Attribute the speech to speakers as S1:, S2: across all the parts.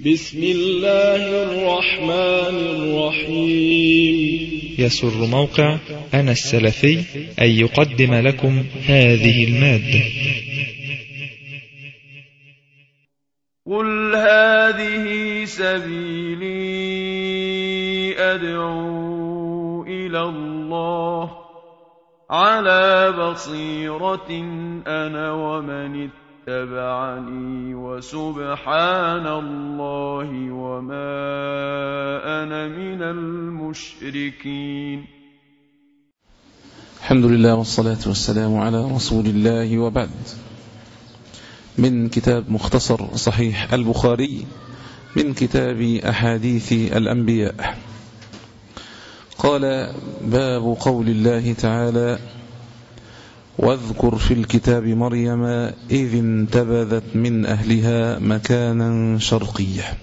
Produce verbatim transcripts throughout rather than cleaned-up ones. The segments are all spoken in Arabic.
S1: بسم الله الرحمن الرحيم.
S2: يسر موقع أنا السلفي أن يقدم لكم هذه المادة.
S3: قل هذه سبيلي أدعو إلى الله على بصيرة أنا ومن اتبعني وسبحان الله وما أنا من المشركين.
S4: الحمد لله والصلاة والسلام على رسول الله، وبعد. من كتاب مختصر صحيح البخاري من كتاب أحاديث الأنبياء. قال: باب قول الله تعالى: واذكر في الكتاب مريم إذ انتبذت من أهلها مكانا شرقيا.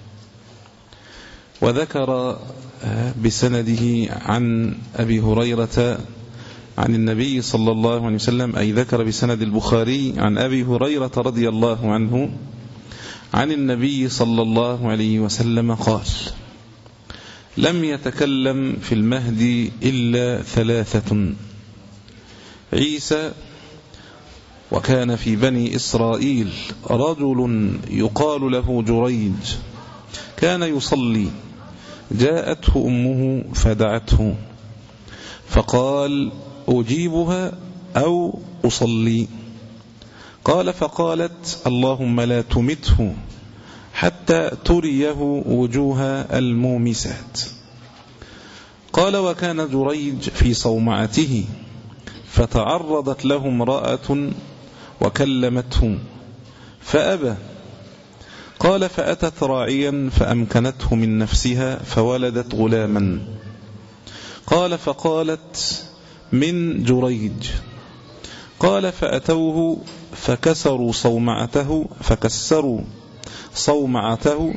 S4: وذكر بسنده عن أبي هريرة عن النبي صلى الله عليه وسلم، أي ذكر بسند البخاري عن أبي هريرة رضي الله عنه عن النبي صلى الله عليه وسلم قال: لم يتكلم في المهد إلا ثلاثة: عيسى، وكان في بني إسرائيل رجل يقال له جريج كان يصلي، جاءته أمه فدعته فقال: أجيبها أو أصلي؟ قال: فقالت: اللهم لا تمته حتى تريه وجوه المومسات. قال: وكان جريج في صومعته، فتعرضت له امرأة وكلمته فأبى. قال: فأتت راعيا فأمكنته من نفسها فولدت غلاما. قال: فقالت: من جريج. قال: فأتوه فكسروا صومعته فكسروا صومعته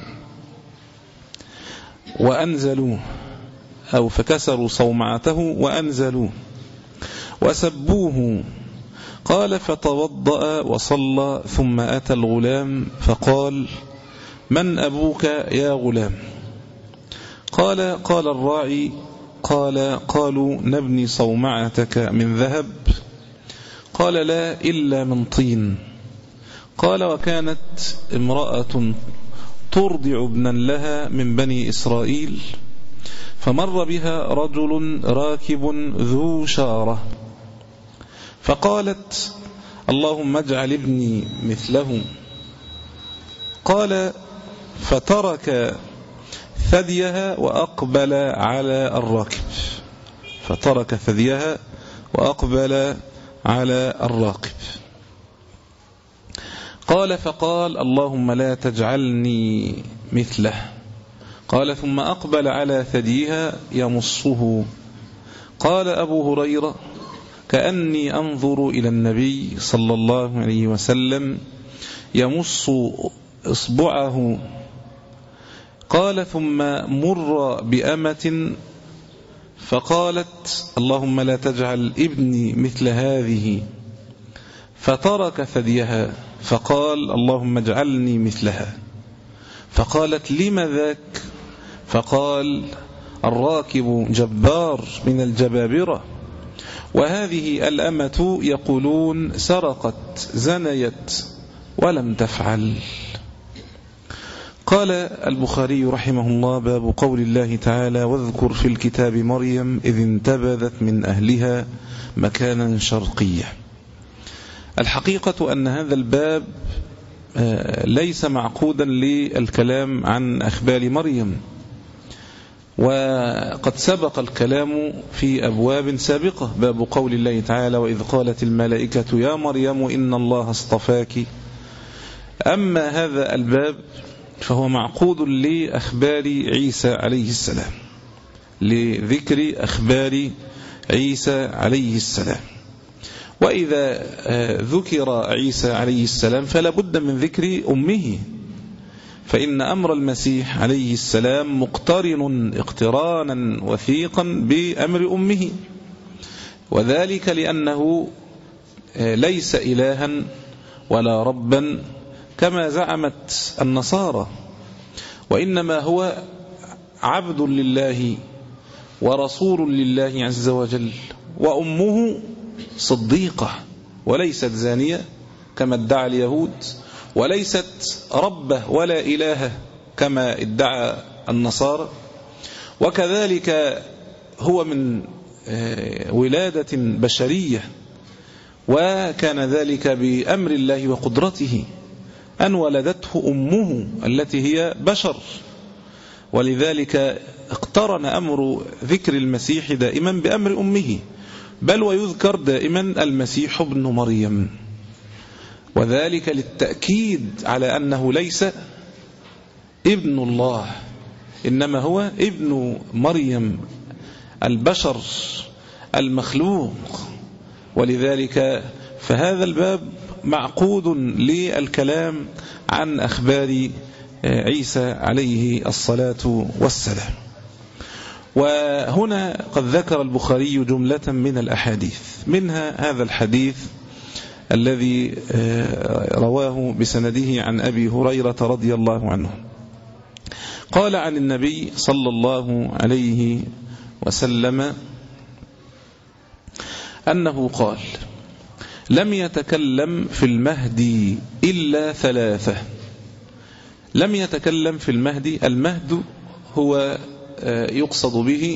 S4: وأنزلوه، أو فكسروا صومعته وأنزلوه وسبوه. قال: فتوضأ وصلى، ثم أتى الغلام فقال: من أبوك يا غلام؟ قال: قال الراعي. قال: قالوا: نبني صومعتك من ذهب؟ قال: لا، إلا من طين. قال: وكانت امرأة ترضع ابنا لها من بني إسرائيل، فمر بها رجل راكب ذو شارة، فقالت: اللهم اجعل ابني مثله. قال: فترك ثديها وأقبل على الراكب فترك ثديها وأقبل على الراكب قال: فقال: اللهم لا تجعلني مثله. قال: ثم أقبل على ثديها يمصه. قال أبو هريرة: كأني أنظر إلى النبي صلى الله عليه وسلم يمص إصبعه. قال: ثم مر بأمة فقالت: اللهم لا تجعل ابني مثل هذه، فترك ثديها فقال: اللهم اجعلني مثلها. فقالت: لم ذاك؟ فقال: الراكب جبار من الجبابرة، وهذه الأمة يقولون سرقت زنيت ولم تفعل. قال البخاري رحمه الله: باب قول الله تعالى: واذكر في الكتاب مريم إذ انتبذت من أهلها مكانا شرقيا. الحقيقة أن هذا الباب ليس معقودا للكلام عن أخبار مريم، وقد سبق الكلام في أبواب سابقة. باب قول الله تعالى: وإذ قالت الملائكة يا مريم إن الله اصطفاك. أما هذا الباب فهو معقود لأخبار عيسى عليه السلام، لذكر أخبار عيسى عليه السلام. وإذا ذكر عيسى عليه السلام فلا بد من ذكر أمه، فإن أمر المسيح عليه السلام مقترن اقترانا وثيقا بأمر أمه، وذلك لأنه ليس إلها ولا ربا كما زعمت النصارى، وإنما هو عبد لله ورسول لله عز وجل، وأمه صديقة وليست زانية كما ادعى اليهود، وليست ربة ولا إله كما ادعى النصارى. وكذلك هو من ولادة بشرية، وكان ذلك بأمر الله وقدرته أن ولدته أمه التي هي بشر. ولذلك اقترن أمر ذكر المسيح دائما بأمر أمه، بل ويذكر دائما المسيح ابن مريم، وذلك للتأكيد على أنه ليس ابن الله، إنما هو ابن مريم البشر المخلوق. ولذلك فهذا الباب معقود للكلام عن أخبار عيسى عليه الصلاة والسلام. وهنا قد ذكر البخاري جملة من الأحاديث، منها هذا الحديث الذي رواه بسنده عن أبي هريرة رضي الله عنه قال عن النبي صلى الله عليه وسلم أنه قال: لم يتكلم في المهدي إلا ثلاثة. لم يتكلم في المهدي، المهد هو يقصد به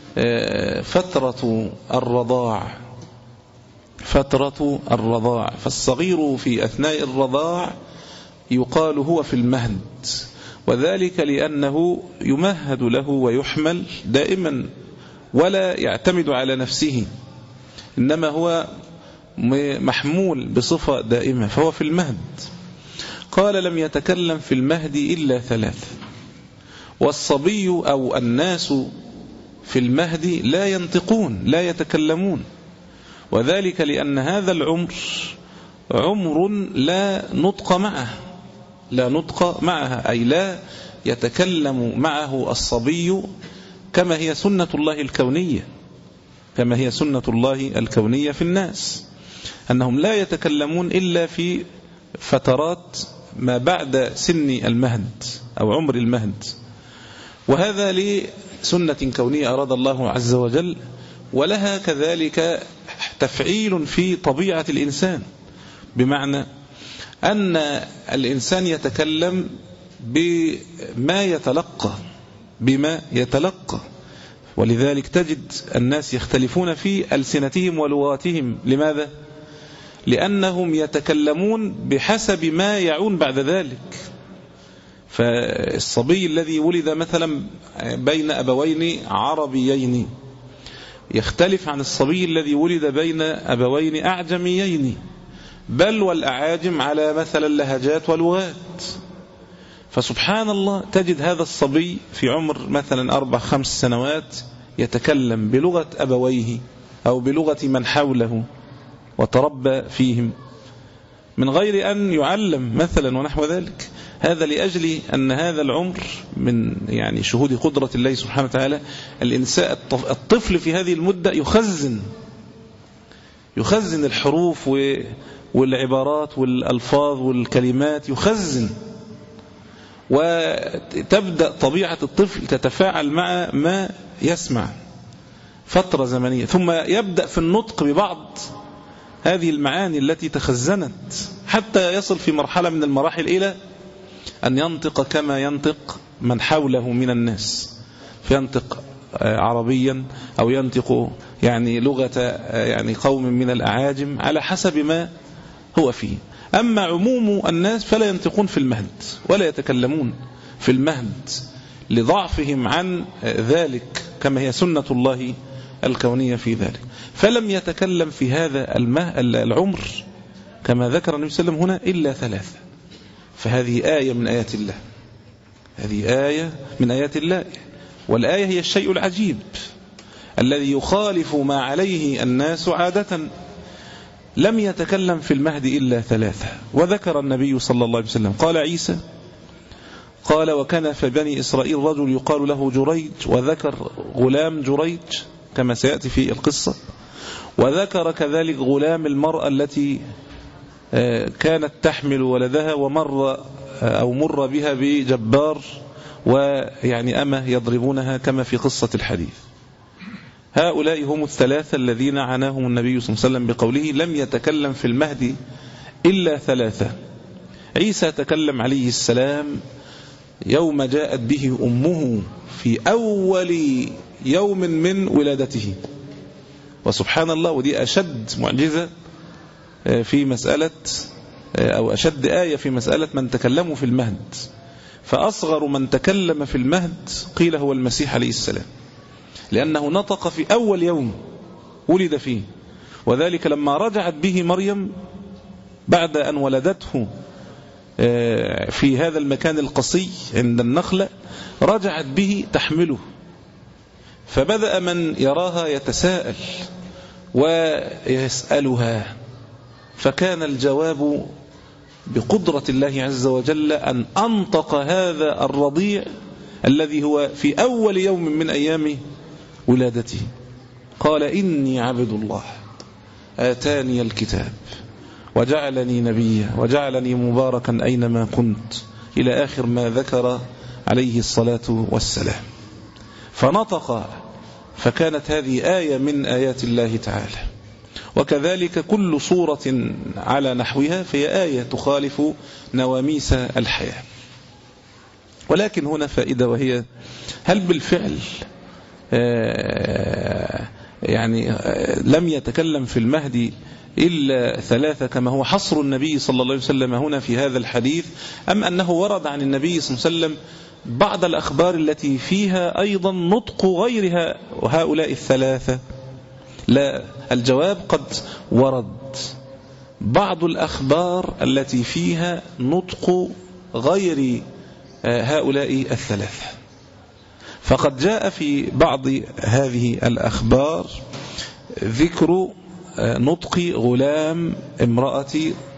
S4: فترة الرضاع، فترة الرضاع، فالصغير في أثناء الرضاع يقال هو في المهد، وذلك لأنه يمهد له ويحمل دائما ولا يعتمد على نفسه، إنما هو محمول بصفة دائمة، فهو في المهد. قال: لم يتكلم في المهد إلا ثلاث. والصبي أو الناس في المهد لا ينطقون، لا يتكلمون، وذلك لأن هذا العمر عمر لا نطق معه، لا نطق معها، أي لا يتكلم معه الصبي كما هي سنة الله الكونية، كما هي سنة الله الكونية في الناس، أنهم لا يتكلمون إلا في فترات ما بعد سن المهد أو عمر المهد، وهذا لسنة كونية أراد الله عز وجل، ولها كذلك تفعيل في طبيعة الإنسان، بمعنى أن الإنسان يتكلم بما يتلقى بما يتلقى ولذلك تجد الناس يختلفون في ألسنتهم ولغاتهم. لماذا؟ لأنهم يتكلمون بحسب ما يعون بعد ذلك. فالصبي الذي ولد مثلا بين أبوين عربيين يختلف عن الصبي الذي ولد بين أبوين أعجميين، بل والأعاجم على مثلا لهجات ولغات. فسبحان الله تجد هذا الصبي في عمر مثلا أربع خمس سنوات يتكلم بلغة أبويه أو بلغة من حوله وتربى فيهم من غير أن يعلم مثلا ونحو ذلك. هذا لأجل أن هذا العمر من يعني شهود قدرة الله سبحانه وتعالى. الإنسان الطفل في هذه المدة يخزن يخزن الحروف والعبارات والألفاظ والكلمات، يخزن، وتبدأ طبيعة الطفل تتفاعل مع ما يسمع فترة زمنية، ثم يبدأ في النطق ببعض هذه المعاني التي تخزنت، حتى يصل في مرحلة من المراحل إلى أن ينطق كما ينطق من حوله من الناس، فينطق عربيا أو ينطق يعني لغة يعني قوم من الأعاجم على حسب ما هو فيه. أما عموم الناس فلا ينطقون في المهد ولا يتكلمون في المهد لضعفهم عن ذلك، كما هي سنة الله الكونية في ذلك. فلم يتكلم في هذا العمر كما ذكر النبي صلى الله عليه وسلم هنا إلا ثلاثة. فهذه آية من آيات الله، هذه آية من آيات الله، والآية هي الشيء العجيب الذي يخالف ما عليه الناس عادة. لم يتكلم في المهد إلا ثلاثة. وذكر النبي صلى الله عليه وسلم قال عيسى، قال: وكان في بني إسرائيل رجل يقال له جريج، وذكر غلام جريج كما سيأتي في القصة، وذكر كذلك غلام المرأة التي كانت تحمل ولدها ومر أو مر بها بجبار ويعني أمة يضربونها كما في قصة الحديث. هؤلاء هم الثلاثة الذين عناهم النبي صلى الله عليه وسلم بقوله لم يتكلم في المهد إلا ثلاثة. عيسى تكلم عليه السلام يوم جاءت به أمه في أول يوم من ولادته، وسبحان الله، ودي أشد معجزة في مسألة أو أشد آية في مسألة من تكلموا في المهد. فأصغر من تكلم في المهد قيل هو المسيح عليه السلام، لأنه نطق في أول يوم ولد فيه، وذلك لما رجعت به مريم بعد أن ولدته في هذا المكان القصي عند النخلة، رجعت به تحمله، فبدأ من يراها يتساءل ويسألها، فكان الجواب بقدرة الله عز وجل أن أنطق هذا الرضيع الذي هو في أول يوم من أيام ولادته، قال إني عبد الله آتاني الكتاب وجعلني نبيا وجعلني مباركا أينما كنت، إلى آخر ما ذكر عليه الصلاة والسلام. فنطق، فكانت هذه آية من آيات الله تعالى. وكذلك كل صورة على نحوها فهي آية تخالف نواميس الحياة. ولكن هنا فائدة، وهي هل بالفعل يعني لم يتكلم في المهدي إلا ثلاثة كما هو حصر النبي صلى الله عليه وسلم هنا في هذا الحديث، أم أنه ورد عن النبي صلى الله عليه وسلم بعض الأخبار التي فيها أيضا نطق غيرها وهؤلاء الثلاثة؟ لا، الجواب قد ورد بعض الأخبار التي فيها نطق غير هؤلاء الثلاثة. فقد جاء في بعض هذه الأخبار ذكر نطق غلام امرأة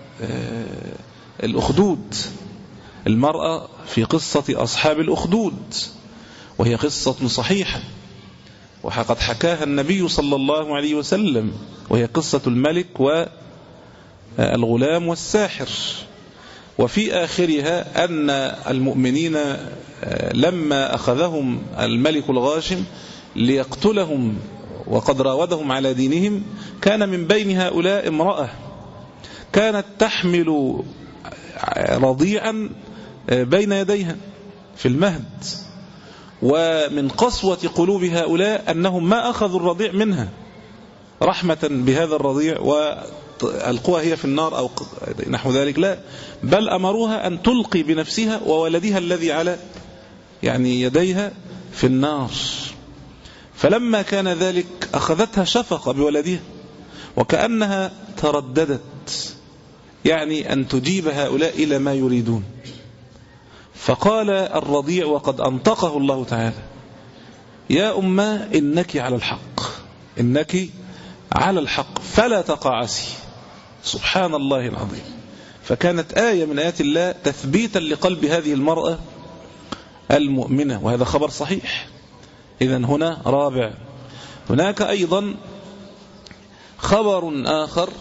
S4: الأخدود، المرأة في قصة أصحاب الأخدود، وهي قصة صحيحة وقد حكاها النبي صلى الله عليه وسلم، وهي قصة الملك والغلام والساحر. وفي آخرها أن المؤمنين لما أخذهم الملك الغاشم ليقتلهم وقد راودهم على دينهم، كان من بين هؤلاء امرأة كانت تحمل رضيعا بين يديها في المهد، ومن قسوة قلوب هؤلاء أنهم ما أخذوا الرضيع منها رحمة بهذا الرضيع وألقوها هي في النار أو نحو ذلك، لا، بل أمروها أن تلقي بنفسها وولدها الذي على يعني يديها في النار. فلما كان ذلك أخذتها شفقة بولدها، وكأنها ترددت يعني أن تجيب هؤلاء إلى ما يريدون. فقال الرضيع وقد أنطقه الله تعالى: يا أمة إنك على الحق، إنك على الحق فلا تقاعسي. سبحان الله العظيم. فكانت آية من آيات الله تثبيتا لقلب هذه المرأة المؤمنة، وهذا خبر صحيح. إذن هنا رابع. هناك أيضا خبر آخر،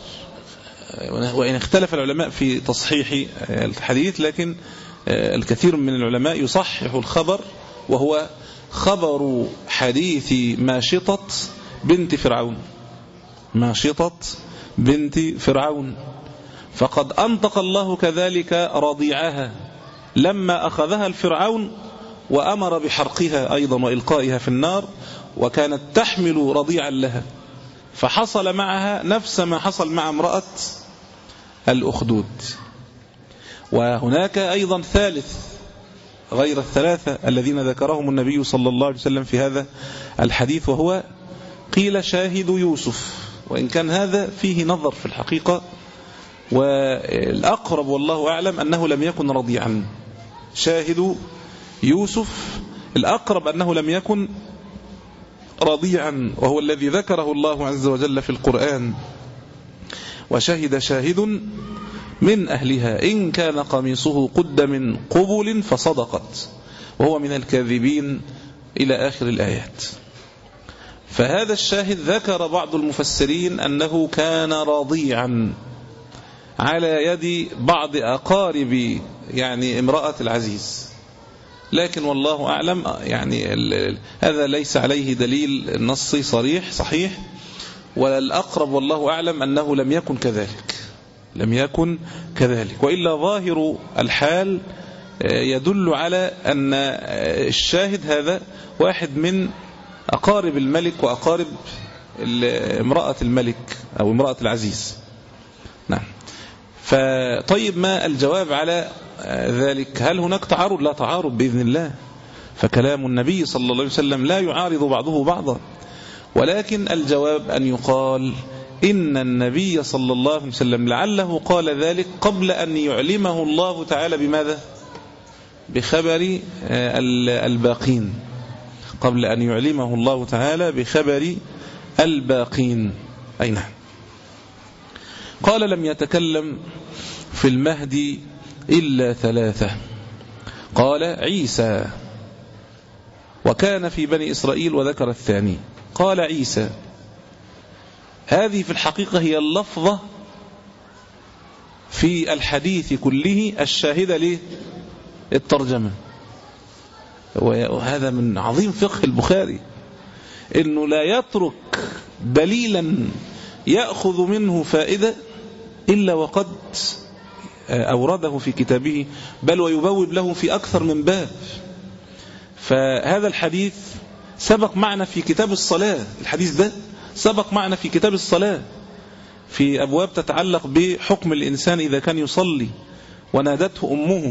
S4: وإن اختلف العلماء في تصحيح الحديث، لكن الكثير من العلماء يصحح الخبر، وهو خبر حديث ماشطة بنت فرعون. ماشطة بنت فرعون، فقد أنطق الله كذلك رضيعها لما أخذها الفرعون وأمر بحرقها أيضا وإلقائها في النار، وكانت تحمل رضيعا لها، فحصل معها نفس ما حصل مع امرأة الأخدود. وهناك أيضا ثالث غير الثلاثة الذين ذكرهم النبي صلى الله عليه وسلم في هذا الحديث، وهو قيل شاهد يوسف، وإن كان هذا فيه نظر في الحقيقة، والأقرب والله أعلم أنه لم يكن رضيعا. شاهد يوسف الأقرب أنه لم يكن رضيعا، وهو الذي ذكره الله عز وجل في القرآن: وشهد شاهد من أهلها إن كان قميصه قد من قبل فصدقت وهو من الكاذبين إلى آخر الآيات. فهذا الشاهد ذكر بعض المفسرين أنه كان رضيعا على يد بعض أقارب يعني امرأة العزيز، لكن والله أعلم يعني هذا ليس عليه دليل نصي صريح صحيح، والأقرب والله أعلم أنه لم يكن كذلك لم يكن كذلك وإلا ظاهر الحال يدل على أن الشاهد هذا واحد من أقارب الملك وأقارب امرأة الملك أو امرأة العزيز. نعم. فطيب ما الجواب على ذلك؟ هل هناك تعارض؟ لا تعارض بإذن الله، فكلام النبي صلى الله عليه وسلم لا يعارض بعضه بعضا، ولكن الجواب أن يقال إن النبي صلى الله عليه وسلم لعله قال ذلك قبل أن يعلمه الله تعالى بماذا؟ بخبر الباقين، قبل أن يعلمه الله تعالى بخبر الباقين. أي نعم. قال لم يتكلم في المهدي إلا ثلاثة. قال عيسى، وكان في بني إسرائيل، وذكر الثاني. قال عيسى، هذه في الحقيقة هي اللفظة في الحديث كله الشاهدة للترجمة، وهذا من عظيم فقه البخاري، إنه لا يترك دليلا يأخذ منه فائدة إلا وقد أورده في كتابه، بل ويبوب له في أكثر من باب. فهذا الحديث سبق معنا في كتاب الصلاة، الحديث ده سبق معنا في كتاب الصلاة في أبواب تتعلق بحكم الإنسان إذا كان يصلي ونادته أمه.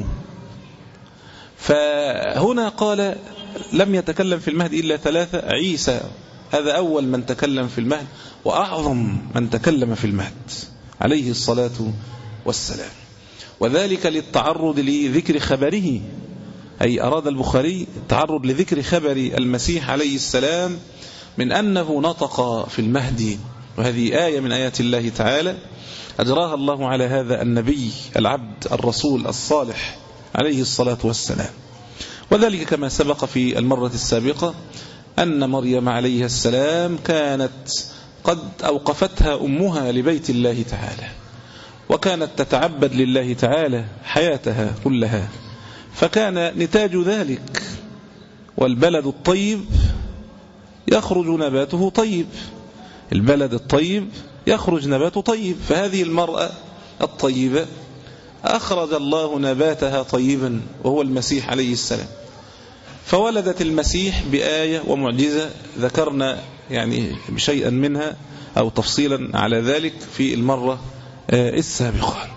S4: فهنا قال لم يتكلم في المهد إلا ثلاثة. عيسى هذا أول من تكلم في المهد وأعظم من تكلم في المهد عليه الصلاة والسلام، وذلك للتعرض لذكر خبره، أي أراد البخاري التعرض لذكر خبر المسيح عليه السلام من أنه نطق في المهدي، وهذه آية من آيات الله تعالى أجراها الله على هذا النبي العبد الرسول الصالح عليه الصلاة والسلام. وذلك كما سبق في المرة السابقة أن مريم عليه السلام كانت قد أوقفتها أمها لبيت الله تعالى، وكانت تتعبد لله تعالى حياتها كلها، فكان نتاج ذلك، والبلد الطيب يخرج نباته طيب، البلد الطيب يخرج نباته طيب. فهذه المرأة الطيبة أخرج الله نباتها طيبا وهو المسيح عليه السلام، فولدت المسيح بآية ومعجزة ذكرنا يعني شيئا منها أو تفصيلا على ذلك في المرة السابقة.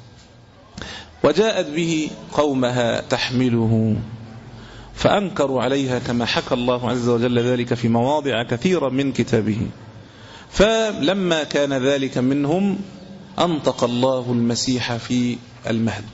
S4: وجاءت به قومها تحمله فأنكروا عليها كما حكى الله عز وجل ذلك في مواضع كثيرة من كتابه. فلما كان ذلك منهم أنطق الله المسيح في المهد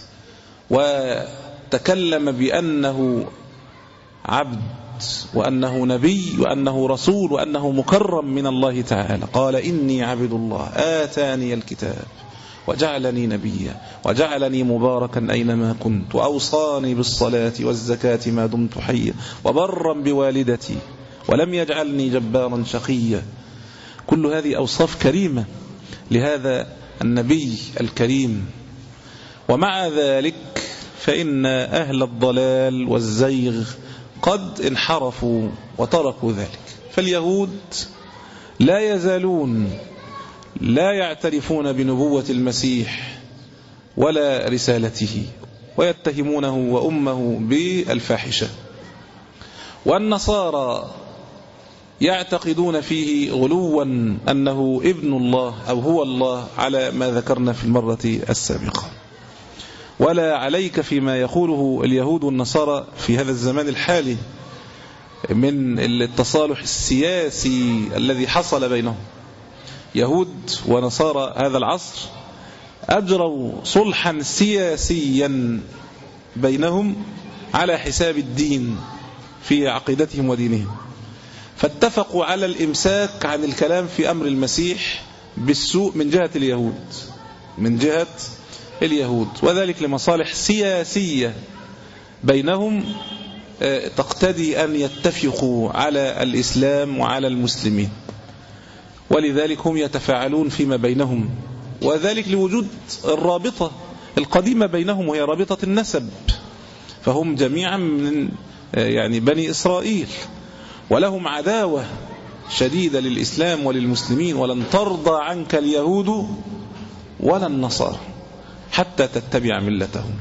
S4: وتكلم بأنه عبد وأنه نبي وأنه رسول وأنه مكرم من الله تعالى. قال إني عبد الله آتاني الكتاب وجعلني نبيا وجعلني مباركا أينما كنت وأوصاني بالصلاة والزكاة ما دمت حيا وبرا بوالدتي ولم يجعلني جبارا شقيا. كل هذه أوصاف كريمة لهذا النبي الكريم. ومع ذلك فإن أهل الضلال والزيغ قد انحرفوا وتركوا ذلك. فاليهود لا يزالون لا يعترفون بنبوة المسيح ولا رسالته ويتهمونه وأمه بالفاحشة، والنصارى يعتقدون فيه غلوا أنه ابن الله أو هو الله على ما ذكرنا في المرة السابقة. ولا عليك فيما يقوله اليهود والنصارى في هذا الزمان الحالي من التصالح السياسي الذي حصل بينهم. يهود ونصارى هذا العصر أجروا صلحا سياسيا بينهم على حساب الدين في عقيدتهم ودينهم، فاتفقوا على الإمساك عن الكلام في أمر المسيح بالسوء من جهة اليهود من جهة اليهود وذلك لمصالح سياسية بينهم تقتضي أن يتفقوا على الإسلام وعلى المسلمين، ولذلك هم يتفاعلون فيما بينهم، وذلك لوجود الرابطة القديمة بينهم وهي رابطة النسب. فهم جميعا من يعني بني إسرائيل، ولهم عداوة شديدة للإسلام وللمسلمين. ولن ترضى عنك اليهود ولا النصارى حتى تتبع ملتهم.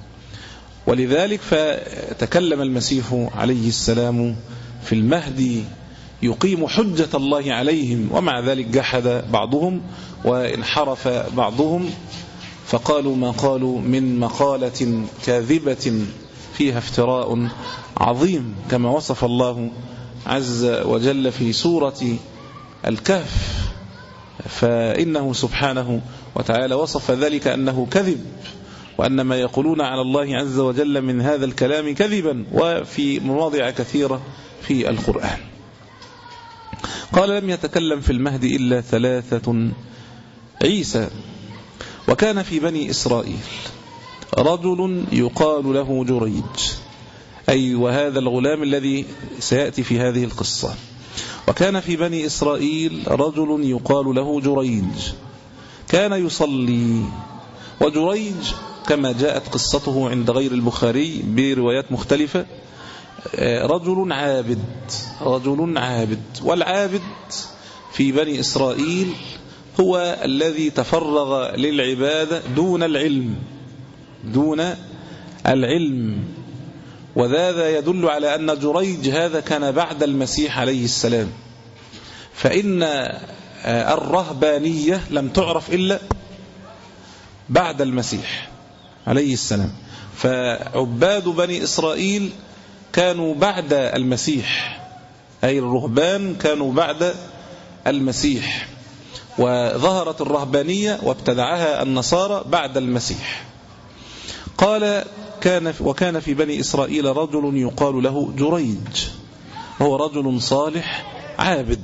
S4: ولذلك فتكلم المسيح عليه السلام في المهدي يقيم حجة الله عليهم، ومع ذلك جحد بعضهم وانحرف بعضهم، فقالوا ما قالوا من مقالة كاذبة فيها افتراء عظيم، كما وصف الله عز وجل في سورة الكهف. فإنه سبحانه وتعالى وصف ذلك أنه كذب، وأن ما يقولون على الله عز وجل من هذا الكلام كذبا، وفي مواضع كثيرة في القرآن. قال لم يتكلم في المهد إلا ثلاثة: عيسى، وكان في بني إسرائيل رجل يقال له جريج، أي وهذا الغلام الذي سيأتي في هذه القصة. وكان في بني إسرائيل رجل يقال له جريج كان يصلي. وجريج كما جاءت قصته عند غير البخاري بروايات مختلفة رجل عابد، رجل عابد. والعابد في بني إسرائيل هو الذي تفرغ للعبادة دون العلم، دون العلم. وهذا يدل على أن جريج هذا كان بعد المسيح عليه السلام، فإن الرهبانية لم تعرف إلا بعد المسيح عليه السلام. فعباد بني إسرائيل كانوا بعد المسيح، أي الرهبان كانوا بعد المسيح، وظهرت الرهبانية وابتدعها النصارى بعد المسيح. قال كان وكان في بني إسرائيل رجل يقال له جريج، وهو رجل صالح عابد،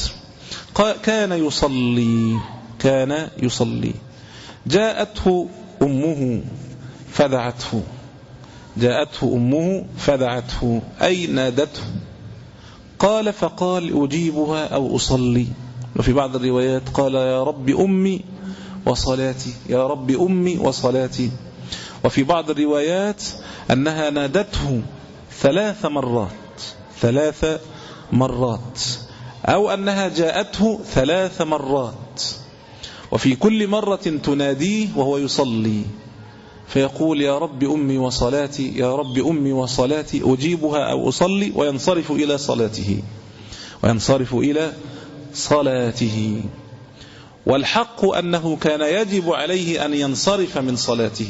S4: كان يصلي كان يصلي جاءته أمه فدعته جاءته أمه فدعته أي نادته. قال فقال أجيبها أو أصلي. وفي بعض الروايات قال يا رب أمي وصلاتي، يا رب أمي وصلاتي. وفي بعض الروايات أنها نادته ثلاث مرات ثلاث مرات أو أنها جاءته ثلاث مرات، وفي كل مرة تناديه وهو يصلي فيقول يا رب أمي وصلاتي، يا رب أمي وصلاتي، أجيبها أو أصلي، وينصرف إلى صلاته وينصرف إلى صلاته. والحق أنه كان يجب عليه أن ينصرف من صلاته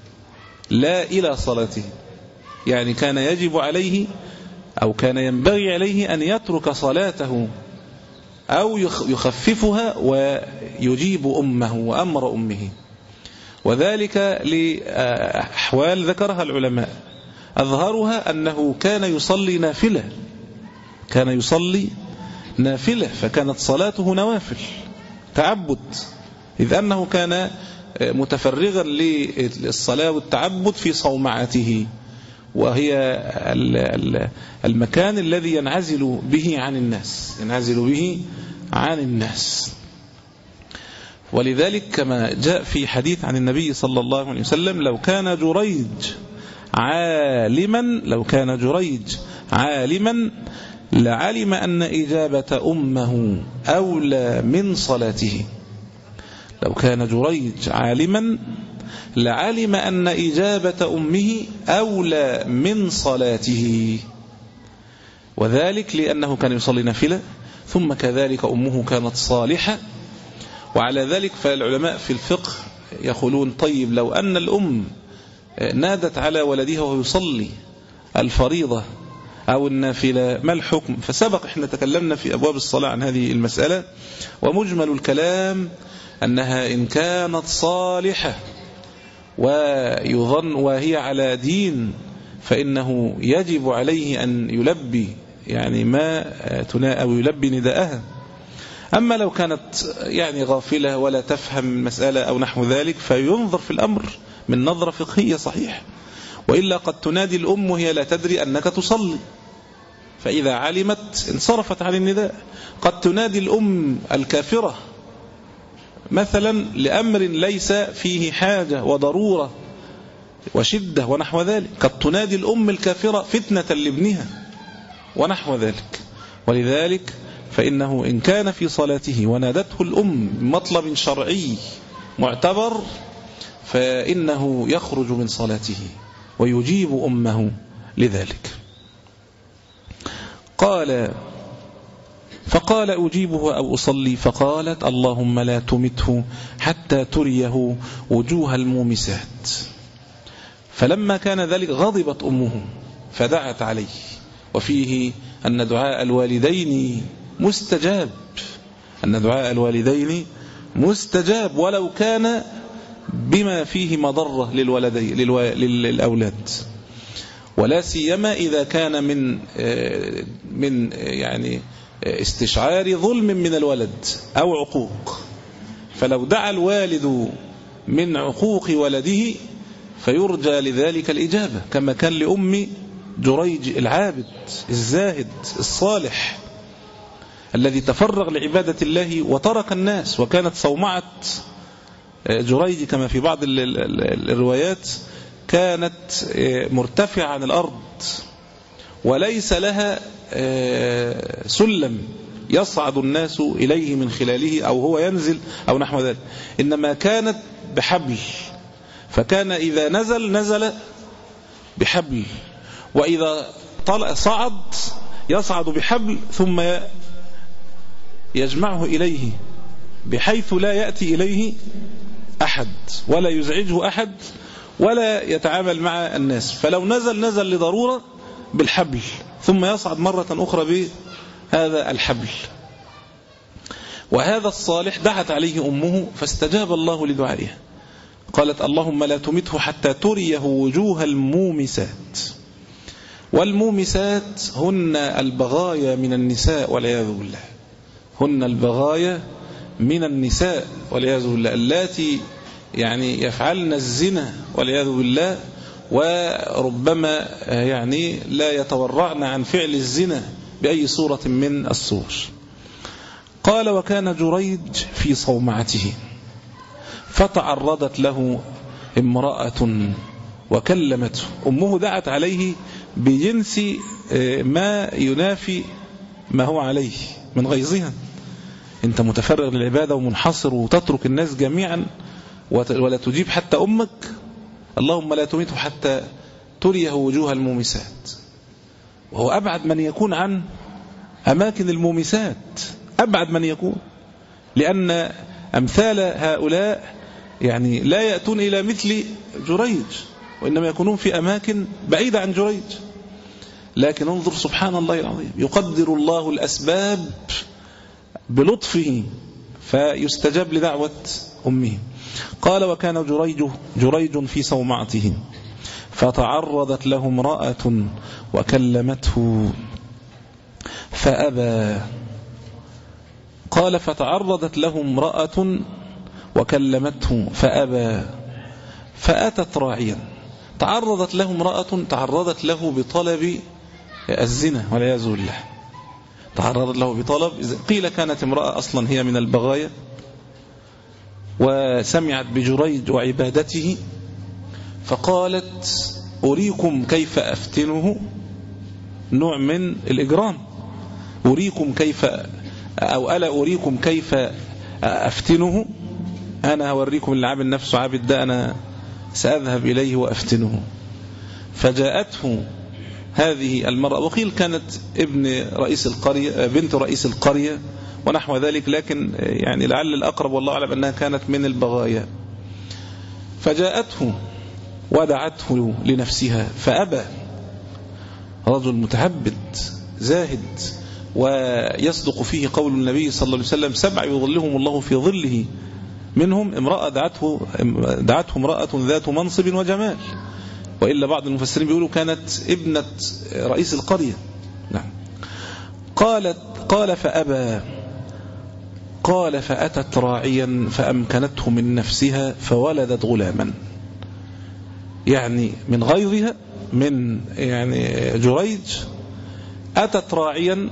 S4: لا إلى صلاته، يعني كان يجب عليه أو كان ينبغي عليه أن يترك صلاته أو يخففها ويجيب أمه وأمر أمه. وذلك لأحوال ذكرها العلماء، أظهرها أنه كان يصلي نافلة كان يصلي نافلة فكانت صلاته نوافل تعبد، إذ أنه كان متفرغا للصلاة والتعبد في صومعته، وهي المكان الذي ينعزل به عن الناس ينعزل به عن الناس. ولذلك كما جاء في حديث عن النبي صلى الله عليه وسلم لو كان جريج عالما لو كان جريج عالما لعلم أن إجابة أمه أولى من صلاته. لو كان جريج عالما لعلم أن إجابة أمه أولى من صلاته، وذلك لأنه كان يصلي نافلة، ثم كذلك أمه كانت صالحة. وعلى ذلك فالعلماء في الفقه يقولون طيب لو أن الأم نادت على ولدها وهو يصلي الفريضة أو النافلة ما الحكم؟ فسبق احنا تكلمنا في أبواب الصلاة عن هذه المسألة، ومجمل الكلام أنها إن كانت صالحة ويظن وهي على دين فإنه يجب عليه أن يلبي يعني ما تنا أو يلبي نداءها. أما لو كانت يعني غافلة ولا تفهم المسألة أو نحو ذلك فينظر في الأمر من نظرة فقهية صحيح، وإلا قد تنادي الأم وهي لا تدري أنك تصلي، فإذا علمت انصرفت عن النداء. قد تنادي الأم الكافرة مثلا لأمر ليس فيه حاجة وضرورة وشدة ونحو ذلك، قد تنادي الأم الكافرة فتنة لابنها ونحو ذلك. ولذلك فإنه إن كان في صلاته ونادته الأم بمطلب شرعي معتبر فإنه يخرج من صلاته ويجيب أمه لذلك. قال فقال أجيبه أو أصلي؟ فقالت اللهم لا تمته حتى تريه وجوه المومسات. فلما كان ذلك غضبت أمه فدعت عليه، وفيه أن دعاء الوالدين مستجاب، أن دعاء الوالدين مستجاب ولو كان بما فيه مضرة للولدين للأولاد، ولا سيما إذا كان من من يعني استشعار ظلم من الولد أو عقوق. فلو دعا الوالد من عقوق ولده فيرجى لذلك الإجابة، كما كان لأم جريج العابد الزاهد الصالح الذي تفرغ لعبادة الله وترك الناس. وكانت صومعة جريج كما في بعض الروايات كانت مرتفعة عن الأرض وليس لها سلم يصعد الناس إليه من خلاله أو هو ينزل أو نحو ذلك، إنما كانت بحبل، فكان إذا نزل نزل بحبل، وإذا طلع صعد يصعد بحبل ثم يجمعه إليه بحيث لا يأتي إليه أحد ولا يزعجه أحد ولا يتعامل مع الناس. فلو نزل نزل لضرورة بالحبل ثم يصعد مرة أخرى بهذا الحبل. وهذا الصالح دعت عليه أمه فاستجاب الله لدعائها، قالت اللهم لا تمته حتى تريه وجوه المومسات. والمومسات هن البغايا من النساء والعياذ بالله، هن البغايا من النساء والعياذ بالله اللاتي يعني يفعلن الزنا والعياذ بالله، وربما يعني لا يتورعن عن فعل الزنا بأي صورة من الصور. قال وكان جريج في صومعته فتعرضت له امرأة وكلمته. أمه دعت عليه بجنس ما ينافي ما هو عليه من غيظها، أنت متفرغ للعبادة ومنحصر وتترك الناس جميعا ولا تجيب حتى أمك، اللهم لا تميته حتى تريه وجوه المومسات. وهو أبعد من يكون عن أماكن المومسات، أبعد من يكون، لأن أمثال هؤلاء يعني لا يأتون إلى مثل جريج، وإنما يكونون في أماكن بعيدة عن جريج. لكن انظر سبحان الله العظيم، يقدر الله الأسباب بلطفه فيستجاب لدعوة أمه. قال وكان جريج, جريج في صومعته فتعرضت له امرأة وكلمته فأبى. قال فتعرضت له امرأة وكلمته فأبى فأتت راعيا. تعرضت له امرأة، تعرضت له بطلب الزنا والعياذ بالله، تعرضت له بطلب، قيل كانت امرأة أصلا هي من البغايا وسمعت بجريج وعبادته فقالت أريكم كيف أفتنه، نوع من الإجرام، أريكم كيف أو ألا أريكم كيف أفتنه، أنا أوريكم اللي عامل نفسه عابد ده، أنا سأذهب إليه وأفتنه. فجاءته هذه المرأة، وقيل كانت ابن رئيس القرية، بنت رئيس القرية ونحو ذلك، لكن يعني لعل الأقرب والله أعلم أنها كانت من البغايا. فجاءته ودعته لنفسها فأبى. رجل متعبد زاهد، ويصدق فيه قول النبي صلى الله عليه وسلم سبع يظلهم الله في ظله، منهم امرأة دعته, دعته امرأة ذات منصب وجمال، وإلا بعض المفسرين بيقولوا كانت ابنة رئيس القرية. نعم. قالت قال فأبى. قال فأتت راعيا فأمكنته من نفسها فولدت غلاما، يعني من غيظها من يعني جريج أتت راعيا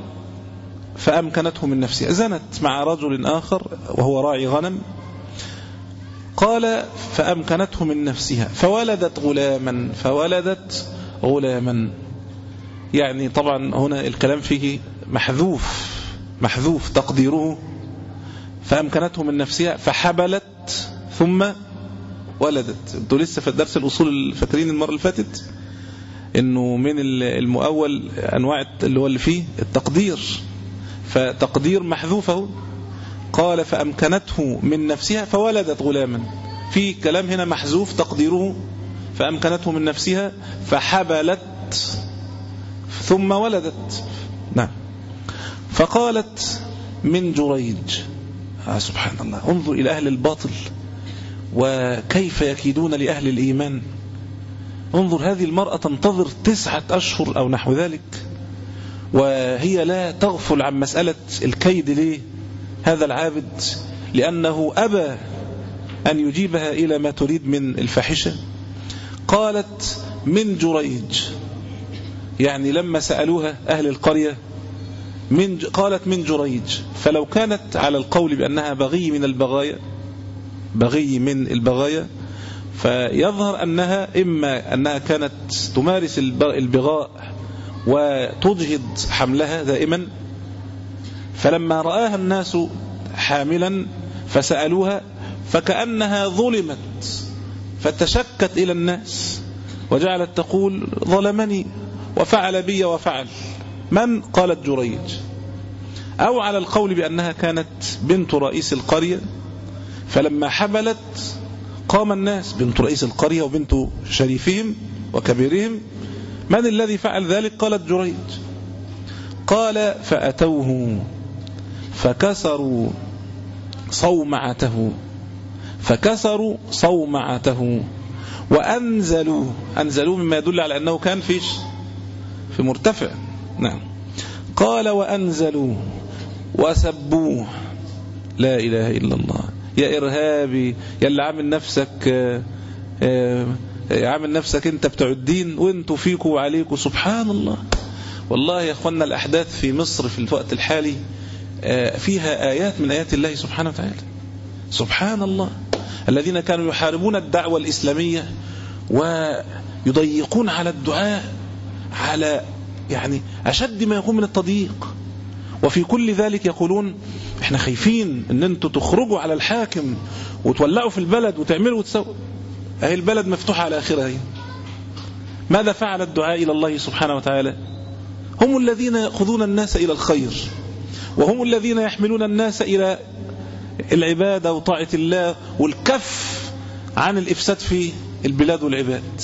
S4: فأمكنته من نفسها، زنت مع رجل آخر وهو راعي غنم. قال فأمكنته من نفسها فولدت غلاما فولدت غلاما. يعني طبعا هنا الكلام فيه محذوف محذوف تقديره فأمكنته من نفسها فحبلت ثم ولدت. انتوا لسه في الدرس الأصول فاكرين المرة اللي فاتت انه من المؤول انواع اللي هو اللي فيه التقدير، فتقدير محذوفه. قال فأمكنته من نفسها فولدت غلاما، في كلام هنا محذوف تقديره فأمكنته من نفسها فحبلت ثم ولدت. نعم. فقالت من جريج. آه سبحان الله، انظر إلى أهل الباطل وكيف يكيدون لأهل الإيمان. انظر، هذه المرأة تنتظر تسعة أشهر أو نحو ذلك وهي لا تغفل عن مسألة الكيد. ليه؟ هذا العابد لأنه أبى أن يجيبها إلى ما تريد من الفاحشة. قالت من جريج، يعني لما سألوها أهل القرية من ج... قالت من جريج، فلو كانت على القول بأنها بغي من البغايا بغي من البغايا فيظهر أنها إما أنها كانت تمارس البغاء وتجهد حملها دائما، فلما رآها الناس حاملا فسألوها فكأنها ظلمت فتشكت إلى الناس وجعلت تقول ظلمني وفعل بي وفعل. من؟ قالت جريج. أو على القول بأنها كانت بنت رئيس القرية فلما حبلت قام الناس، بنت رئيس القرية وبنت شريفهم وكبيرهم، من الذي فعل ذلك؟ قالت جريج. قال فأتوه فكسروا صومعته فكسروا صومعته وأنزلوا أنزلوا مما يدل على أنه كان فيش في مرتفع. نعم. قال وأنزلوا وسبوه. لا إله إلا الله. يا إرهابي، يا اللي عامل نفسك عامل نفسك أنت بتاع الدين وأنتوا فيكوا وعليكوا. سبحان الله. والله يا أخوانا الأحداث في مصر في الوقت الحالي فيها آيات من آيات الله سبحانه وتعالى. سبحان الله. الذين كانوا يحاربون الدعوة الإسلامية ويضيقون على الدعاء على يعني أشد ما يكون من التضييق، وفي كل ذلك يقولون احنا خايفين ان انتوا تخرجوا على الحاكم وتولعوا في البلد وتعملوا وتسووا. اهي البلد مفتوحة على آخرها. ماذا فعل الدعاء إلى الله سبحانه وتعالى؟ هم الذين يأخذون الناس إلى الخير، وهم الذين يحملون الناس إلى العبادة وطاعة الله والكف عن الإفساد في البلاد والعباد،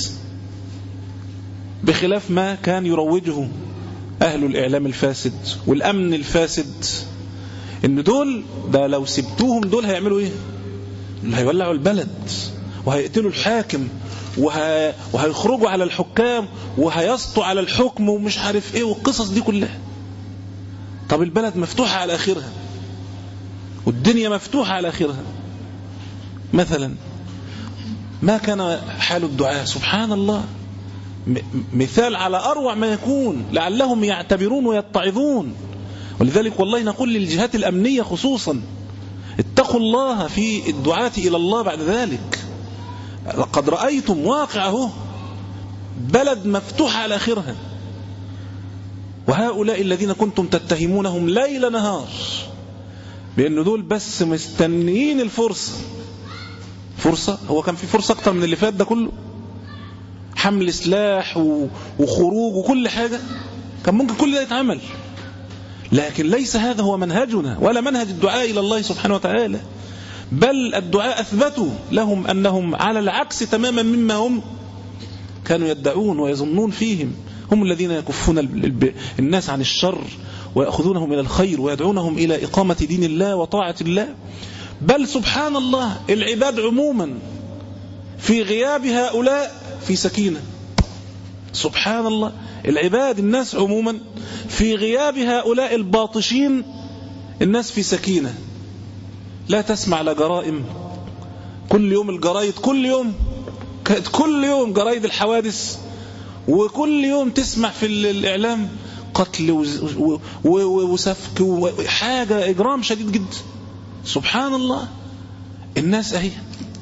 S4: بخلاف ما كان يروجه أهل الإعلام الفاسد والأمن الفاسد، إن دول ده لو سبتوهم دول هيعملوا إيه؟ هيولعوا البلد وهيقتلوا الحاكم وه... وهيخرجوا على الحكام وهيسطوا على الحكم ومش عارف إيه والقصص دي كلها. طب البلد مفتوحة على آخرها والدنيا مفتوحة على آخرها مثلا، ما كان حال الدعاء؟ سبحان الله. مثال على أروع ما يكون لعلهم يعتبرون ويتعظون. ولذلك والله نقول للجهات الأمنية خصوصا اتقوا الله في الدعاة إلى الله. بعد ذلك لقد رأيتم واقعه، بلد مفتوحة على آخرها، وهؤلاء الذين كنتم تتهمونهم ليل نهار بأن دول بس مستنيين الفرصة. فرصة؟ هو كان في فرصة أكتر من اللي فات ده كله؟ حمل سلاح وخروج وكل حاجة، كان ممكن كل ده يتعمل، لكن ليس هذا هو منهجنا ولا منهج الدعاء إلى الله سبحانه وتعالى. بل الدعاء أثبتوا لهم أنهم على العكس تماما مما هم كانوا يدعون ويظنون فيهم. هم الذين يكفون الناس عن الشر ويأخذونهم إلى الخير ويدعونهم إلى إقامة دين الله وطاعة الله. بل سبحان الله العباد عموما في غياب هؤلاء في سكينة. سبحان الله العباد الناس عموما في غياب هؤلاء الباطشين الناس في سكينة. لا تسمع لجرائم كل يوم، الجرايد كل يوم كل يوم جرايد الحوادث، وكل يوم تسمع في الإعلام قتل وسفك وحاجة إجرام شديد جدا. سبحان الله. الناس أهي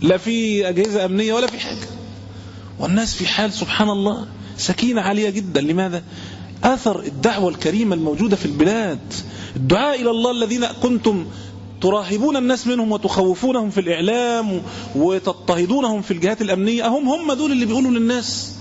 S4: لا في أجهزة أمنية ولا في حاجة، والناس في حال سبحان الله سكينة عالية جدا. لماذا؟ أثر الدعوة الكريمة الموجودة في البلاد، الدعاء إلى الله الذين كنتم تراهبون الناس منهم وتخوفونهم في الإعلام وتضطهدونهم في الجهات الأمنية، هم هم دول اللي بيقولوا للناس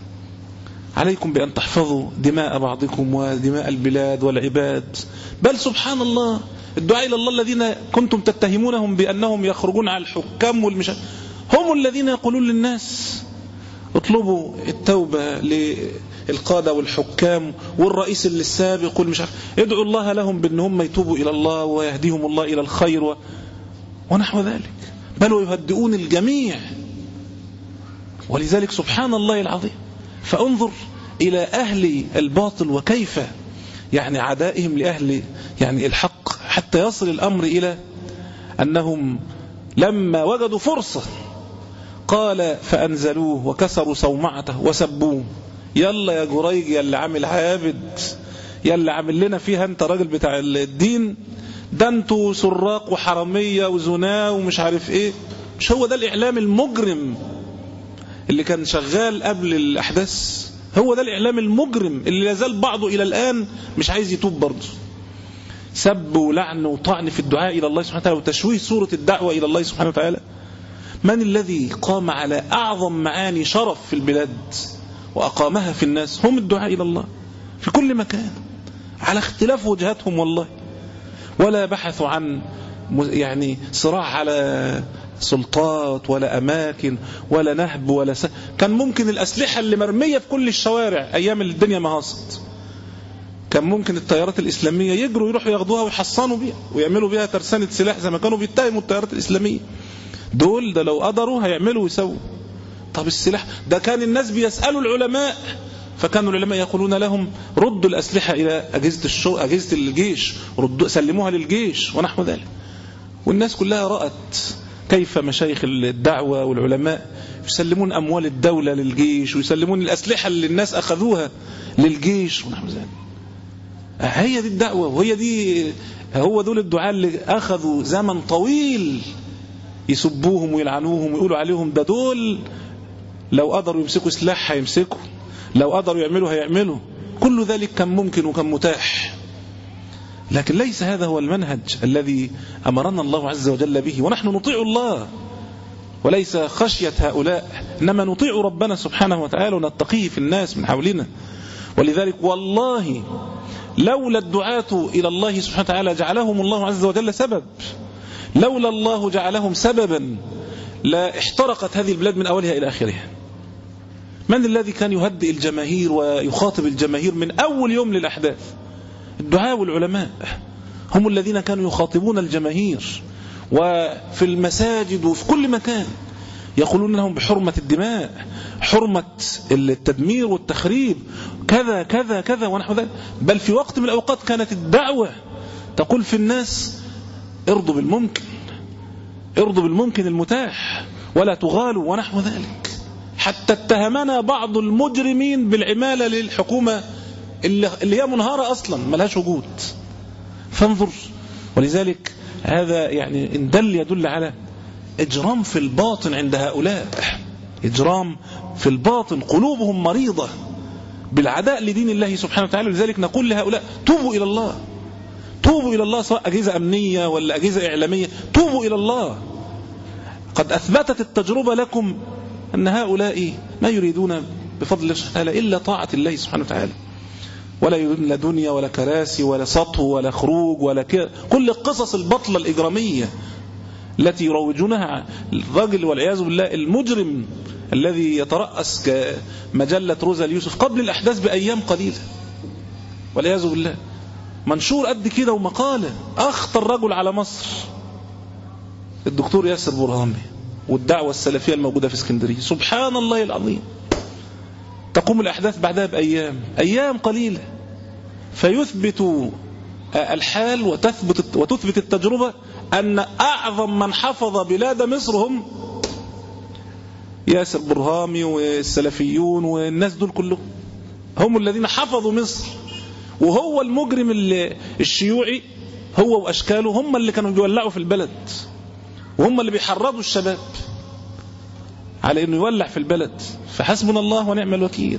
S4: عليكم بأن تحفظوا دماء بعضكم ودماء البلاد والعباد. بل سبحان الله الدعاء إلى الله الذين كنتم تتهمونهم بأنهم يخرجون على الحكام والمش هم الذين يقولون للناس اطلبوا التوبة للقادة والحكام والرئيس اللي السابق والمش عارف، ادعوا الله لهم بأنهم يتوبوا إلى الله ويهديهم الله إلى الخير و... ونحو ذلك، بل ويهدئون الجميع. ولذلك سبحان الله العظيم، فانظر إلى أهل الباطل وكيف يعني عدائهم لأهل يعني الحق، حتى يصل الأمر إلى أنهم لما وجدوا فرصة قال فأنزلوه وكسروا صومعته وسبوه. يلا يا جريج يا اللي عامل عابد، يا اللي عامل لنا فيها انت راجل بتاع الدين، ده انتوا سراق وحرامية وزنا ومش عارف ايه. مش هو ده الإعلام المجرم اللي كان شغال قبل الأحداث؟ هو ده الإعلام المجرم اللي لازال بعضه إلى الآن مش عايز يتوب برضه، سب ولعن وطعن في الدعاء إلى الله سبحانه وتعالى وتشويه صورة الدعوة إلى الله سبحانه وتعالى. من الذي قام على أعظم معاني شرف في البلاد وأقامها في الناس؟ هم الدعاء إلى الله في كل مكان على اختلاف وجهاتهم والله، ولا بحثوا عن يعني صراع على سلطات ولا أماكن ولا نهب ولا س... كان ممكن الأسلحة اللي مرمية في كل الشوارع أيام الدنيا ما هاصت، كان ممكن الطيارات الإسلامية يجروا يروحوا ياخدوها ويحصنوا بيها ويعملوا بيها ترسانة سلاح زي ما كانوا بيتهموا الطيارات الإسلامية. دول ده لو قدروا هيعملوا ويسووا. طب السلاح ده كان الناس بيسألوا العلماء، فكانوا العلماء يقولون لهم ردوا الأسلحة إلى أجهزة الشو أجهزة الجيش، ردوا سلموها للجيش ونحو ذلك. والناس كلها رأت كيف مشايخ الدعوة والعلماء يسلمون أموال الدولة للجيش ويسلمون الأسلحة اللي الناس أخذوها للجيش ونحو ذلك. هي دي الدعوة، وهي دي هو دول الدعاء اللي أخذوا زمن طويل يسبوهم ويلعنوهم ويقولوا عليهم ده دول لو قدروا يمسكوا سلاح هيمسكوا، لو قدروا يعملوا هيعملوا. كل ذلك كان ممكن وكان متاح، لكن ليس هذا هو المنهج الذي أمرنا الله عز وجل به. ونحن نطيع الله وليس خشية هؤلاء، إنما نطيع ربنا سبحانه وتعالى ونتقيه في الناس من حولنا. ولذلك والله لولا الدعاة إلى الله سبحانه وتعالى جعلهم الله عز وجل سبب، لولا الله جعلهم سببا لا احترقت هذه البلاد من أولها إلى آخرها. من الذي كان يهدئ الجماهير ويخاطب الجماهير من أول يوم للأحداث؟ الدعاة والعلماء هم الذين كانوا يخاطبون الجماهير، وفي المساجد وفي كل مكان يقولون لهم بحرمة الدماء، حرمة التدمير والتخريب، كذا كذا كذا ونحو ذلك. بل في وقت من الأوقات كانت الدعوة تقول في الناس ارضوا بالممكن، ارضوا بالممكن المتاح ولا تغالوا ونحو ذلك. حتى اتهمنا بعض المجرمين بالعمالة للحكومة اللي هي منهارة أصلا ملهاش وجود. فانظر، ولذلك هذا يعني إن دل يدل على إجرام في الباطن عند هؤلاء، إجرام في الباطن، قلوبهم مريضة بالعداء لدين الله سبحانه وتعالى. لذلك نقول لهؤلاء توبوا إلى الله، توبوا إلى الله، سواء أجهزة أمنية ولا أجهزة إعلامية، توبوا إلى الله. قد أثبتت التجربة لكم أن هؤلاء ما يريدون بفضل الله سبحانه وتعالى إلا طاعة الله سبحانه وتعالى، ولا يريدون لا دنيا ولا كراسي ولا سطو ولا خروج ولا كده. كل القصص البطلة الإجرامية التي يروجونها الرجل والعياذ بالله المجرم الذي يترأس كمجلة روزا اليوسف قبل الأحداث بأيام قليلة والعياذ بالله، منشور قد كده ومقالة. أخطر رجل على مصر الدكتور ياسر برهامي والدعوة السلفية الموجودة في اسكندرية. سبحان الله العظيم، تقوم الأحداث بعدها بأيام أيام قليلة فيثبت الحال وتثبت, وتثبت التجربة أن أعظم من حفظ بلاد مصر هم ياسر برهامي والسلفيون والناس دول كلهم، هم الذين حفظوا مصر. وهو المجرم الشيوعي هو وأشكاله هم اللي كانوا بيولعوا في البلد، وهم اللي بيحرضوا الشباب على أنه يولع في البلد، فحسبنا الله ونعم الوكيل.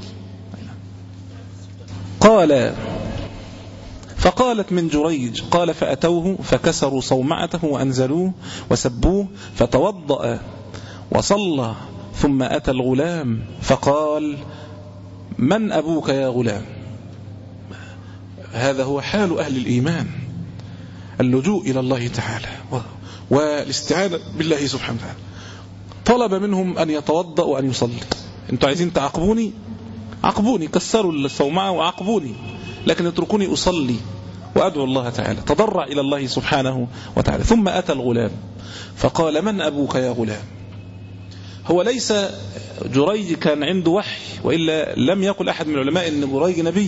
S4: قال فقالت من جريج قال فأتوه فكسروا صومعته وأنزلوه وسبوه فتوضأ وصلى ثم أتى الغلام فقال من أبوك يا غلام؟ هذا هو حال أهل الإيمان، اللجوء إلى الله تعالى والاستعانة بالله سبحانه وتعالى. طلب منهم أن يتوضأ وأن يصلي. أنتوا عايزين تعاقبوني؟ عاقبوني، كسروا الصومعة وعاقبوني، لكن اتركوني أصلي وأدعو الله تعالى. تضرع إلى الله سبحانه وتعالى. ثم أتى الغلام فقال من أبوك يا غلام؟ هو ليس جريج كان عنده وحي، وإلا لم يقل أحد من العلماء أن جريج نبي،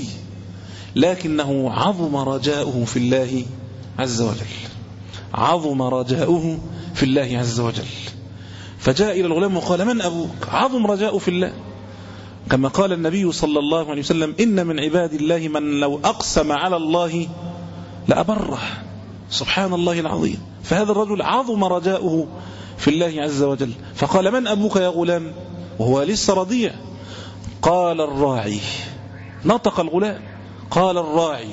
S4: لكنه عظم رجاؤه في الله عز وجل، عظم رجاؤه في الله عز وجل، فجاء إلى الغلام وقال من أبوك؟ عظم رجاؤه في الله، كما قال النبي صلى الله عليه وسلم إن من عباد الله من لو أقسم على الله لأبره، سبحان الله العظيم. فهذا الرجل عظم رجاؤه في الله عز وجل، فقال من أبوك يا غلام وهو لسه رضيع؟ قال الراعي. نطق الغلام قال الراعي.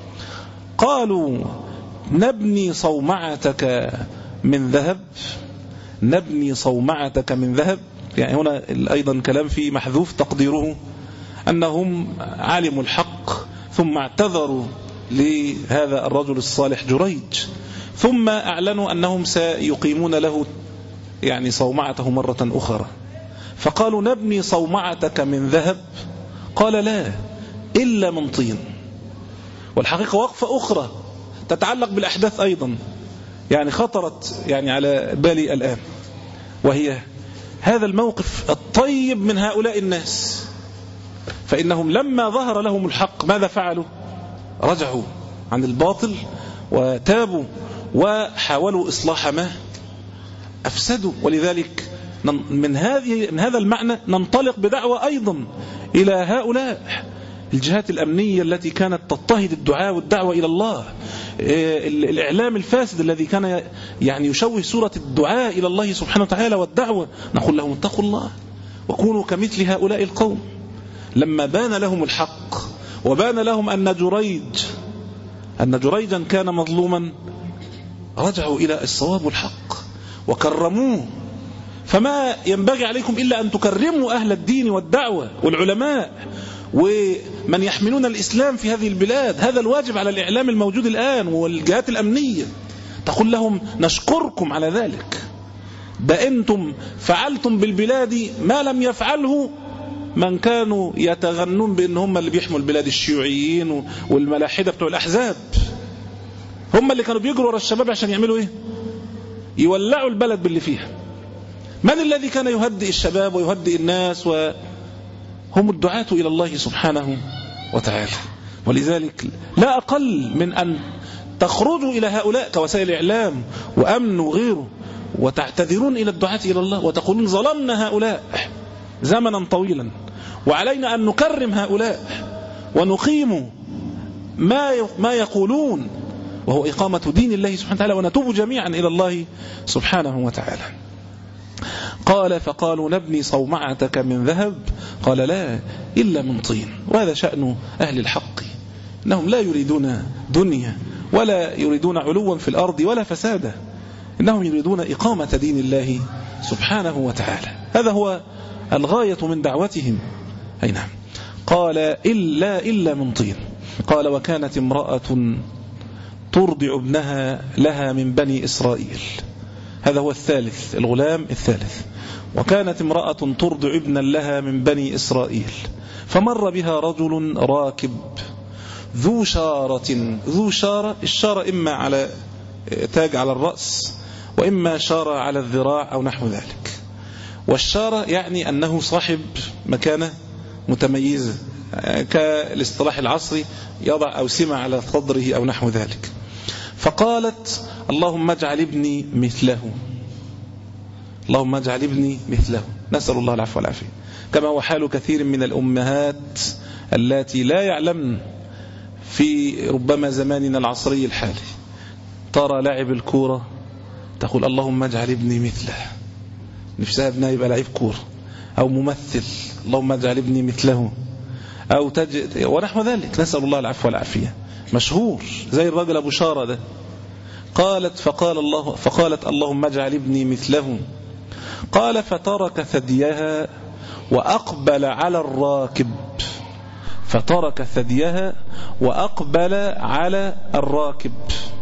S4: قالوا نبني صومعتك من ذهب، نبني صومعتك من ذهب. يعني هنا أيضا كلام فيه محذوف تقديره أنهم علموا الحق ثم اعتذروا لهذا الرجل الصالح جريج، ثم أعلنوا أنهم سيقيمون له يعني صومعته مرة أخرى، فقالوا نبني صومعتك من ذهب. قال لا إلا من طين. والحقيقة وقفة أخرى تتعلق بالأحداث أيضا يعني خطرت يعني على بالي الآن، وهي هذا الموقف الطيب من هؤلاء الناس، فإنهم لما ظهر لهم الحق ماذا فعلوا؟ رجعوا عن الباطل وتابوا وحاولوا إصلاح ما أفسدوا. ولذلك من هذه من هذا المعنى ننطلق بدعوة أيضا إلى هؤلاء الجهات الأمنية التي كانت تضطهد الدعاء والدعوة إلى الله، الإعلام الفاسد الذي كان يعني يشوه صورة الدعاء إلى الله سبحانه وتعالى والدعوة. نقول لهم اتقوا الله وكونوا كمثل هؤلاء القوم. لما بان لهم الحق وبان لهم أن جريج أن جريجا كان مظلوما رجعوا إلى الصواب والحق وكرموه. فما ينبغي عليكم إلا أن تكرموا أهل الدين والدعوة والعلماء ومن يحملون الإسلام في هذه البلاد. هذا الواجب على الإعلام الموجود الآن والجهات الأمنية، تقول لهم نشكركم على ذلك، ده أنتم فعلتم بالبلاد ما لم يفعله من كانوا يتغنون بأن هم اللي بيحموا البلاد، الشيوعيين والملاحدة بتوع الأحزاب، هم اللي كانوا بيجروا ورا الشباب عشان يعملوا إيه؟ يولعوا البلد باللي فيها. من الذي كان يهدئ الشباب ويهدئ الناس؟ وهم الدعاة إلى الله سبحانه وتعالى. ولذلك لا أقل من أن تخرجوا إلى هؤلاء كوسائل إعلام وأمن وغيره وتعتذرون إلى الدعاة إلى الله وتقولون ظلمنا هؤلاء زمنا طويلا، وعلينا أن نكرم هؤلاء ونقيم ما ما يقولون وهو إقامة دين الله سبحانه وتعالى، ونتوب جميعا إلى الله سبحانه وتعالى. قال فقالوا نبني صومعتك من ذهب. قال لا إلا من طين. وهذا شأن أهل الحق، إنهم لا يريدون دنيا ولا يريدون علوا في الأرض ولا فسادا، إنهم يريدون إقامة دين الله سبحانه وتعالى. هذا هو الغاية من دعوتهم. أي نعم. قال إلا إلا من طين. قال وكانت امرأة ترضع ابنها لها من بني إسرائيل. هذا هو الثالث، الغلام الثالث. وكانت امرأة ترضع ابنا لها من بني إسرائيل، فمر بها رجل راكب ذو شارة. ذو شارة، الشارة إما على تاج على الرأس وإما شارة على الذراع أو نحو ذلك. والشارة يعني أنه صاحب مكانة متميزة، كالاصطلاح العصري يضع أوسمة على صدره أو نحو ذلك. فقالت اللهم اجعل ابني مثله، اللهم اجعل ابني مثله. نسأل الله العفو والعافية، كما هو حال كثير من الأمهات التي لا يعلمن في ربما زماننا العصري الحالي، ترى لاعب الكورة تقول اللهم اجعل ابني مثله، نفسها ابنها يبقى لعيب كورة أو ممثل، اللهم اجعل ابني مثله، أو تجد ونحو ذلك، نسأل الله العفو والعافية. مشهور زي الرجل أبو شارة ده، قالت فقال الله فقالت اللهم اجعل ابني مثله. قال فترك ثديها وأقبل على الراكب، فترك ثديها وأقبل على الراكب،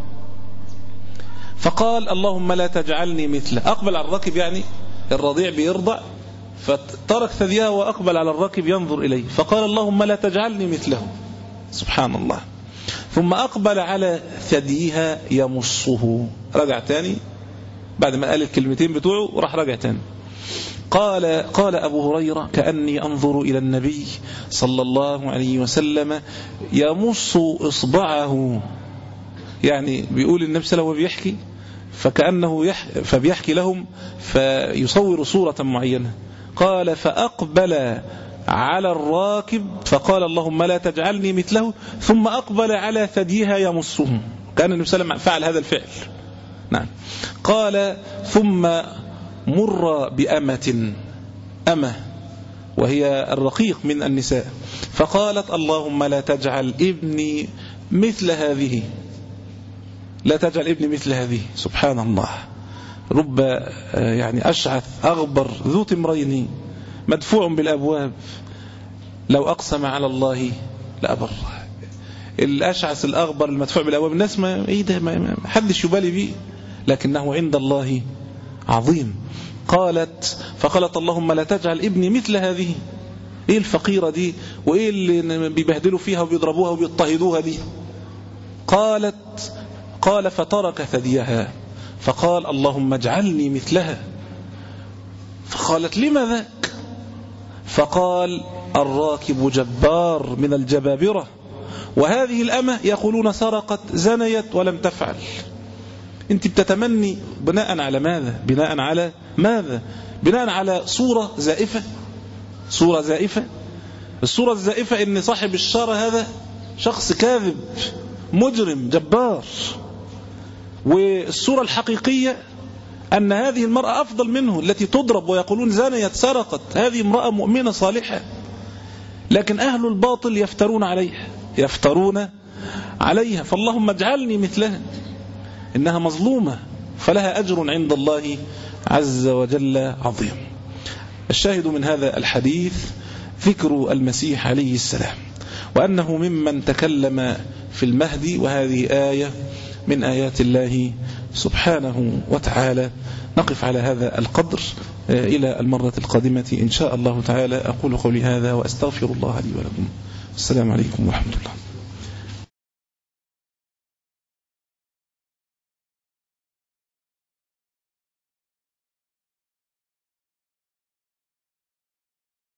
S4: فقال اللهم لا تجعلني مثله. أقبل على الراكب يعني الرضيع بيرضع، فترك ثديها وأقبل على الراكب ينظر إليه، فقال اللهم لا تجعلني مثله. سبحان الله. ثم أقبل على ثديها يمصه، رجع تاني بعد ما قال الكلمتين بتوعه وراح رجع تاني. قال قال أبو هريرة كأني أنظر إلى النبي صلى الله عليه وسلم يمص إصبعه، يعني بيقول النبي صلى الله عليه وسلم بيحكي فكأنه يح فبيحكي لهم فيصور صورة معينة. قال فأقبل على الراكب فقال اللهم لا تجعلني مثله، ثم أقبل على ثديها يمصه. كان النبي صلى الله عليه وسلم فعل هذا الفعل. نعم. قال ثم مر بأمة، أمة وهي الرقيق من النساء، فقالت اللهم لا تجعل ابني مثل هذه، لا تجعل ابني مثل هذه. سبحان الله. رب يعني أشعث أغبر ذو تمرين مدفوع بالأبواب لو أقسم على الله لأبر. الأشعث الأغبر المدفوع بالأبواب، الناس ما إيه ده، ما حدش يبالي به، لكنه عند الله عظيم. قالت فقالت اللهم لا تجعل ابني مثل هذه. ايه الفقيرة دي وايه اللي بيبهدلوا فيها وبيضربوها وبيضطهدوها دي؟ قالت قال فترك ثديها فقال اللهم اجعلني مثلها. فقالت لما ذاك؟ فقال الراكب جبار من الجبابرة، وهذه الأمة يقولون سرقت زنيت ولم تفعل. انت بتتمني بناء على ماذا؟ بناء على ماذا؟ بناء على صورة زائفة، صورة زائفة. الصورة الزائفة ان صاحب الشارة هذا شخص كاذب مجرم جبار، والصورة الحقيقية أن هذه المرأة أفضل منه، التي تضرب ويقولون زانيت سرقت، هذه امرأة مؤمنة صالحة، لكن أهل الباطل يفترون عليها يفترون عليها. فاللهم اجعلني مثلها، إنها مظلومة فلها أجر عند الله عز وجل عظيم. الشاهد من هذا الحديث ذكر المسيح عليه السلام، وأنه ممن تكلم في المهدي، وهذه آية من آيات الله سبحانه وتعالى. نقف على هذا القدر إلى المرة القادمة إن شاء الله تعالى. أقول قولي هذا وأستغفر الله لي ولكم. السلام عليكم ورحمة الله.